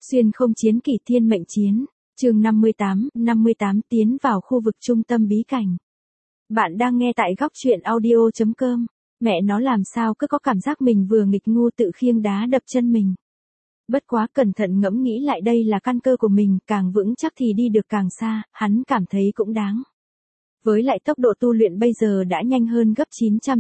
Xuyên không chiến kỳ thiên mệnh chiến, chương 58 tiến vào khu vực trung tâm bí cảnh. Bạn đang nghe tại góc truyện audio.com, mẹ nó làm sao cứ có cảm giác mình vừa nghịch ngu tự khiêng đá đập chân mình. Bất quá cẩn thận ngẫm nghĩ lại đây là căn cơ của mình, càng vững chắc thì đi được càng xa, hắn cảm thấy cũng đáng. Với lại tốc độ tu luyện bây giờ đã nhanh hơn gấp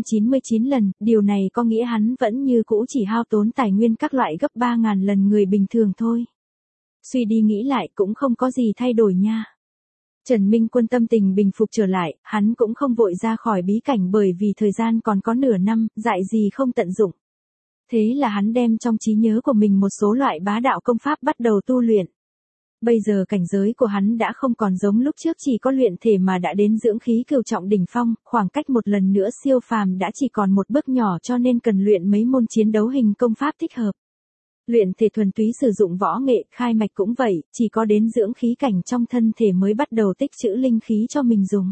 999 lần, điều này có nghĩa hắn vẫn như cũ chỉ hao tốn tài nguyên các loại gấp 3.000 lần người bình thường thôi. Suy đi nghĩ lại cũng không có gì thay đổi nha. Trần Minh Quân tâm tình bình phục trở lại, hắn cũng không vội ra khỏi bí cảnh bởi vì thời gian còn có nửa năm, dại gì không tận dụng. Thế là hắn đem trong trí nhớ của mình một số loại bá đạo công pháp bắt đầu tu luyện. Bây giờ cảnh giới của hắn đã không còn giống lúc trước chỉ có luyện thể mà đã đến dưỡng khí cửu trọng đỉnh phong, khoảng cách một lần nữa siêu phàm đã chỉ còn một bước nhỏ cho nên cần luyện mấy môn chiến đấu hình công pháp thích hợp. Luyện thể thuần túy sử dụng võ nghệ, khai mạch cũng vậy, chỉ có đến dưỡng khí cảnh trong thân thể mới bắt đầu tích trữ linh khí cho mình dùng.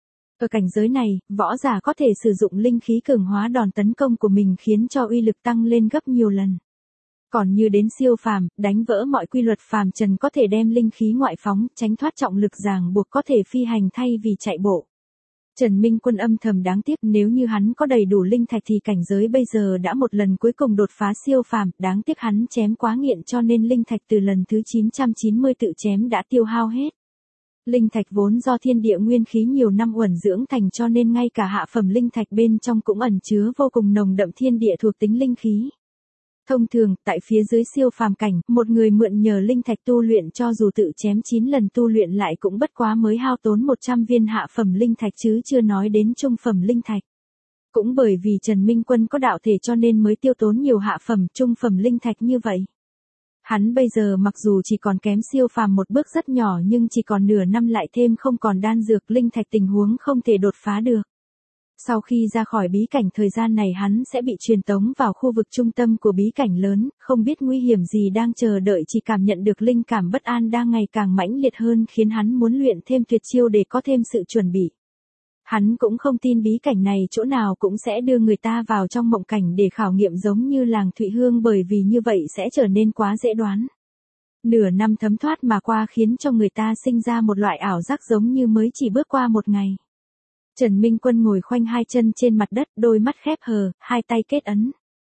Ở cảnh giới này, võ giả có thể sử dụng linh khí cường hóa đòn tấn công của mình khiến cho uy lực tăng lên gấp nhiều lần. Còn như đến siêu phàm, đánh vỡ mọi quy luật phàm trần có thể đem linh khí ngoại phóng, tránh thoát trọng lực ràng buộc có thể phi hành thay vì chạy bộ. Trần Minh Quân âm thầm đáng tiếc nếu như hắn có đầy đủ linh thạch thì cảnh giới bây giờ đã một lần cuối cùng đột phá siêu phàm, đáng tiếc hắn chém quá nghiện cho nên linh thạch từ lần thứ 990 tự chém đã tiêu hao hết. Linh thạch vốn do thiên địa nguyên khí nhiều năm uẩn dưỡng thành cho nên ngay cả hạ phẩm linh thạch bên trong cũng ẩn chứa vô cùng nồng đậm thiên địa thuộc tính linh khí. Thông thường, tại phía dưới siêu phàm cảnh, một người mượn nhờ linh thạch tu luyện cho dù tự chém 9 lần tu luyện lại cũng bất quá mới hao tốn 100 viên hạ phẩm linh thạch chứ chưa nói đến trung phẩm linh thạch. Cũng bởi vì Trần Minh Quân có đạo thể cho nên mới tiêu tốn nhiều hạ phẩm, trung phẩm linh thạch như vậy. Hắn bây giờ mặc dù chỉ còn kém siêu phàm một bước rất nhỏ nhưng chỉ còn nửa năm lại thêm không còn đan dược linh thạch tình huống không thể đột phá được. Sau khi ra khỏi bí cảnh thời gian này hắn sẽ bị truyền tống vào khu vực trung tâm của bí cảnh lớn, không biết nguy hiểm gì đang chờ đợi chỉ cảm nhận được linh cảm bất an đang ngày càng mãnh liệt hơn khiến hắn muốn luyện thêm tuyệt chiêu để có thêm sự chuẩn bị. Hắn cũng không tin bí cảnh này chỗ nào cũng sẽ đưa người ta vào trong mộng cảnh để khảo nghiệm giống như làng Thụy Hương bởi vì như vậy sẽ trở nên quá dễ đoán. Nửa năm thấm thoát mà qua khiến cho người ta sinh ra một loại ảo giác giống như mới chỉ bước qua một ngày. Trần Minh Quân ngồi khoanh hai chân trên mặt đất, đôi mắt khép hờ, hai tay kết ấn.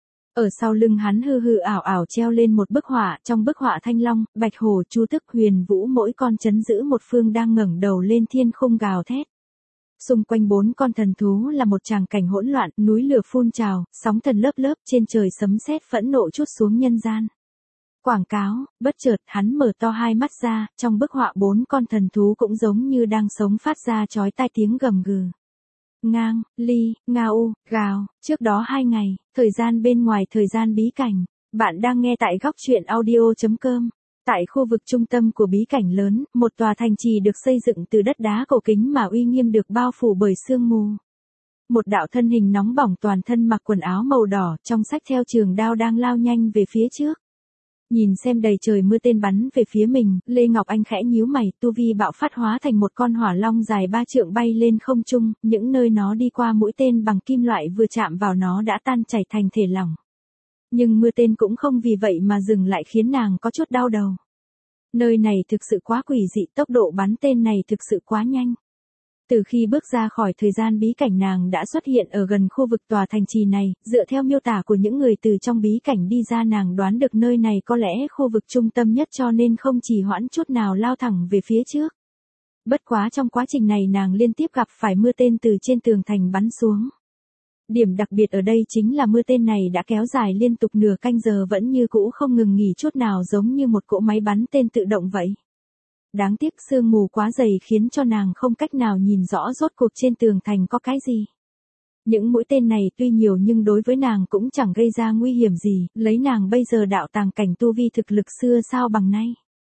Ở sau lưng hắn hư hư ảo ảo treo lên một bức họa, trong bức họa thanh long, bạch hổ, chu tước, huyền vũ mỗi con trấn giữ một phương đang ngẩng đầu lên thiên khung gào thét. Xung quanh 4 con thần thú là một tràng cảnh hỗn loạn, núi lửa phun trào, sóng thần lớp lớp, trên trời sấm sét phẫn nộ trút xuống nhân gian. Quảng cáo, bất chợt hắn mở to hai mắt ra, trong bức họa 4 con thần thú cũng giống như đang sống phát ra chói tai tiếng gầm gừ. Ngang, ly, ngao, gào, trước đó 2 ngày, thời gian bên ngoài thời gian bí cảnh, bạn đang nghe tại góc truyện audio.com. Tại khu vực trung tâm của bí cảnh lớn, một tòa thành trì được xây dựng từ đất đá cổ kính mà uy nghiêm được bao phủ bởi sương mù. Một đạo thân hình nóng bỏng toàn thân mặc quần áo màu đỏ, trong sách theo trường đao đang lao nhanh về phía trước. Nhìn xem đầy trời mưa tên bắn về phía mình, Lê Ngọc Anh khẽ nhíu mày, tu vi bạo phát hóa thành một con hỏa long dài 3 trượng bay lên không trung, những nơi nó đi qua mũi tên bằng kim loại vừa chạm vào nó đã tan chảy thành thể lỏng. Nhưng mưa tên cũng không vì vậy mà dừng lại khiến nàng có chút đau đầu. Nơi này thực sự quá quỷ dị, tốc độ bắn tên này thực sự quá nhanh. Từ khi bước ra khỏi thời gian bí cảnh nàng đã xuất hiện ở gần khu vực tòa thành trì này, dựa theo miêu tả của những người từ trong bí cảnh đi ra nàng đoán được nơi này có lẽ khu vực trung tâm nhất cho nên không trì hoãn chút nào lao thẳng về phía trước. Bất quá trong quá trình này nàng liên tiếp gặp phải mưa tên từ trên tường thành bắn xuống. Điểm đặc biệt ở đây chính là mưa tên này đã kéo dài liên tục nửa canh giờ vẫn như cũ không ngừng nghỉ chút nào giống như một cỗ máy bắn tên tự động vậy. Đáng tiếc sương mù quá dày khiến cho nàng không cách nào nhìn rõ rốt cuộc trên tường thành có cái gì. Những mũi tên này tuy nhiều nhưng đối với nàng cũng chẳng gây ra nguy hiểm gì, lấy nàng bây giờ đạo tàng cảnh tu vi thực lực xưa sao bằng nay.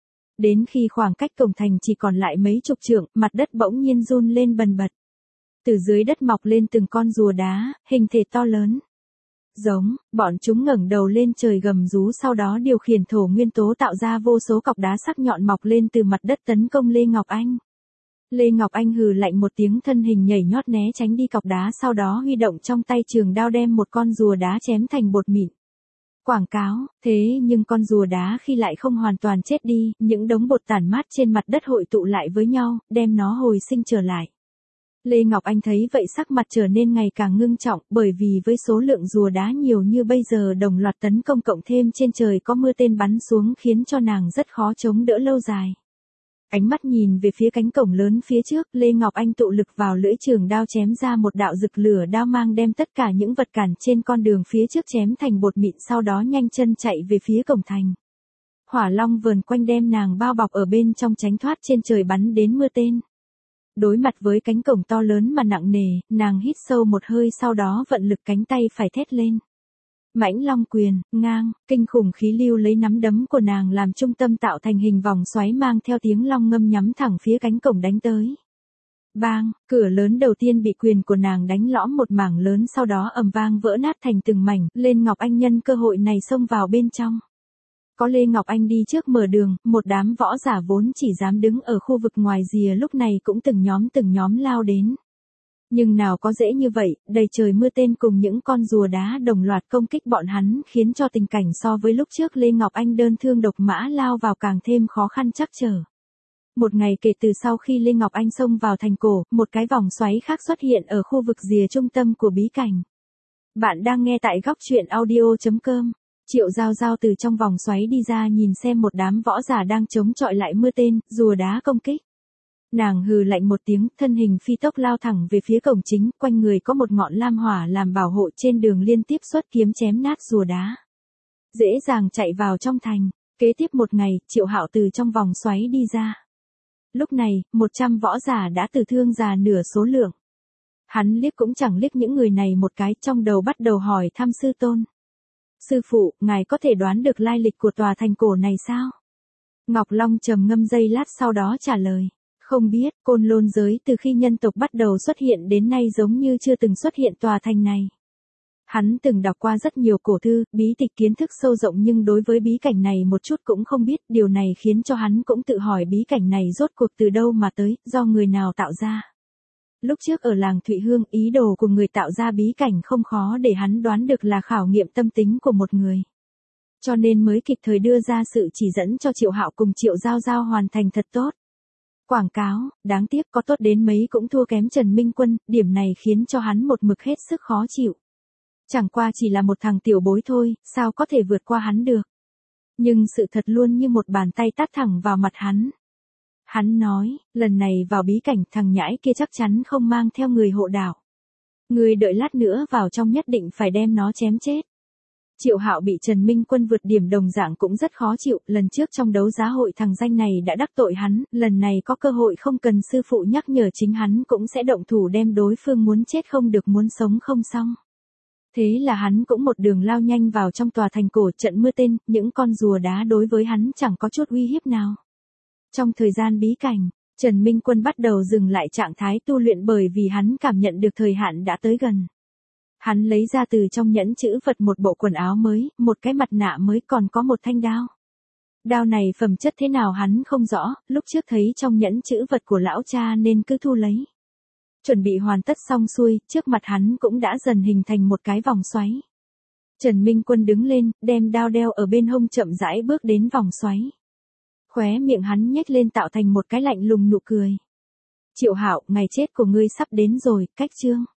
Đến khi khoảng cách cổng thành chỉ còn lại mấy chục trượng, mặt đất bỗng nhiên run lên bần bật. Từ dưới đất mọc lên từng con rùa đá, hình thể to lớn. Giống, bọn chúng ngẩng đầu lên trời gầm rú sau đó điều khiển thổ nguyên tố tạo ra vô số cọc đá sắc nhọn mọc lên từ mặt đất tấn công Lê Ngọc Anh. Lê Ngọc Anh hừ lạnh một tiếng thân hình nhảy nhót né tránh đi cọc đá sau đó huy động trong tay trường đao đem một con rùa đá chém thành bột mịn. Quảng cáo, thế nhưng con rùa đá khi lại không hoàn toàn chết đi, những đống bột tản mát trên mặt đất hội tụ lại với nhau, đem nó hồi sinh trở lại. Lê Ngọc Anh thấy vậy sắc mặt trở nên ngày càng ngưng trọng, bởi vì với số lượng rùa đá nhiều như bây giờ đồng loạt tấn công cộng thêm trên trời có mưa tên bắn xuống khiến cho nàng rất khó chống đỡ lâu dài. Ánh mắt nhìn về phía cánh cổng lớn phía trước, Lê Ngọc Anh tụ lực vào lưỡi trường đao chém ra một đạo rực lửa đao mang đem tất cả những vật cản trên con đường phía trước chém thành bột mịn, sau đó nhanh chân chạy về phía cổng thành. Hỏa long vờn quanh đem nàng bao bọc ở bên trong tránh thoát trên trời bắn đến mưa tên. Đối mặt với cánh cổng to lớn mà nặng nề, nàng hít sâu một hơi sau đó vận lực cánh tay phải thét lên. Mãnh long quyền, ngang, kinh khủng khí lưu lấy nắm đấm của nàng làm trung tâm tạo thành hình vòng xoáy mang theo tiếng long ngâm nhắm thẳng phía cánh cổng đánh tới. Bang, cửa lớn đầu tiên bị quyền của nàng đánh lõm một mảng lớn, sau đó ầm vang vỡ nát thành từng mảnh, Lê Ngọc Anh nhân cơ hội này xông vào bên trong. Có Lê Ngọc Anh đi trước mở đường, một đám võ giả vốn chỉ dám đứng ở khu vực ngoài rìa lúc này cũng từng nhóm lao đến. Nhưng nào có dễ như vậy, đầy trời mưa tên cùng những con rùa đá đồng loạt công kích bọn hắn khiến cho tình cảnh so với lúc trước Lê Ngọc Anh đơn thương độc mã lao vào càng thêm khó khăn trắc trở. Một ngày kể từ sau khi Lê Ngọc Anh xông vào thành cổ, một cái vòng xoáy khác xuất hiện ở khu vực rìa trung tâm của bí cảnh. Bạn đang nghe tại góc truyện audio.com. Triệu Giao Giao từ trong vòng xoáy đi ra nhìn xem một đám võ giả đang chống chọi lại mưa tên, rùa đá công kích. Nàng hừ lạnh một tiếng, thân hình phi tốc lao thẳng về phía cổng chính, quanh người có một ngọn lam hỏa làm bảo hộ, trên đường liên tiếp xuất kiếm chém nát rùa đá. Dễ dàng chạy vào trong thành. Kế tiếp một ngày, Triệu Hạo từ trong vòng xoáy đi ra. Lúc này, 100 võ giả đã tử thương già nửa số lượng. Hắn liếc cũng chẳng liếc những người này một cái, trong đầu bắt đầu hỏi thăm sư tôn. Sư phụ, ngài có thể đoán được lai lịch của tòa thành cổ này sao? Ngọc Long trầm ngâm giây lát sau đó trả lời. Không biết, Côn Lôn giới từ khi nhân tộc bắt đầu xuất hiện đến nay giống như chưa từng xuất hiện tòa thành này. Hắn từng đọc qua rất nhiều cổ thư, bí tịch kiến thức sâu rộng nhưng đối với bí cảnh này một chút cũng không biết, điều này khiến cho hắn cũng tự hỏi bí cảnh này rốt cuộc từ đâu mà tới, do người nào tạo ra. Lúc trước ở làng Thụy Hương, ý đồ của người tạo ra bí cảnh không khó để hắn đoán được là khảo nghiệm tâm tính của một người. Cho nên mới kịp thời đưa ra sự chỉ dẫn cho Triệu Hạo cùng Triệu Giao Giao hoàn thành thật tốt. Quảng cáo, đáng tiếc có tốt đến mấy cũng thua kém Trần Minh Quân, điểm này khiến cho hắn một mực hết sức khó chịu. Chẳng qua chỉ là một thằng tiểu bối thôi, sao có thể vượt qua hắn được. Nhưng sự thật luôn như một bàn tay tát thẳng vào mặt hắn. Hắn nói, lần này vào bí cảnh thằng nhãi kia chắc chắn không mang theo người hộ đạo. Người đợi lát nữa vào trong nhất định phải đem nó chém chết. Triệu Hạo bị Trần Minh Quân vượt điểm đồng dạng cũng rất khó chịu, lần trước trong đấu giá hội thằng danh này đã đắc tội hắn, lần này có cơ hội không cần sư phụ nhắc nhở chính hắn cũng sẽ động thủ đem đối phương muốn chết không được muốn sống không xong. Thế là hắn cũng một đường lao nhanh vào trong tòa thành cổ, trận mưa tên, những con rùa đá đối với hắn chẳng có chút uy hiếp nào. Trong thời gian bí cảnh, Trần Minh Quân bắt đầu dừng lại trạng thái tu luyện bởi vì hắn cảm nhận được thời hạn đã tới gần. Hắn lấy ra từ trong nhẫn chữ vật một bộ quần áo mới, một cái mặt nạ mới, còn có một thanh đao. Đao này phẩm chất thế nào hắn không rõ, lúc trước thấy trong nhẫn chữ vật của lão cha nên cứ thu lấy. Chuẩn bị hoàn tất xong xuôi, trước mặt hắn cũng đã dần hình thành một cái vòng xoáy. Trần Minh Quân đứng lên, đem đao đeo ở bên hông chậm rãi bước đến vòng xoáy. Khóe miệng hắn nhếch lên tạo thành một cái lạnh lùng nụ cười. Triệu Hạo, ngày chết của ngươi sắp đến rồi, cách chương.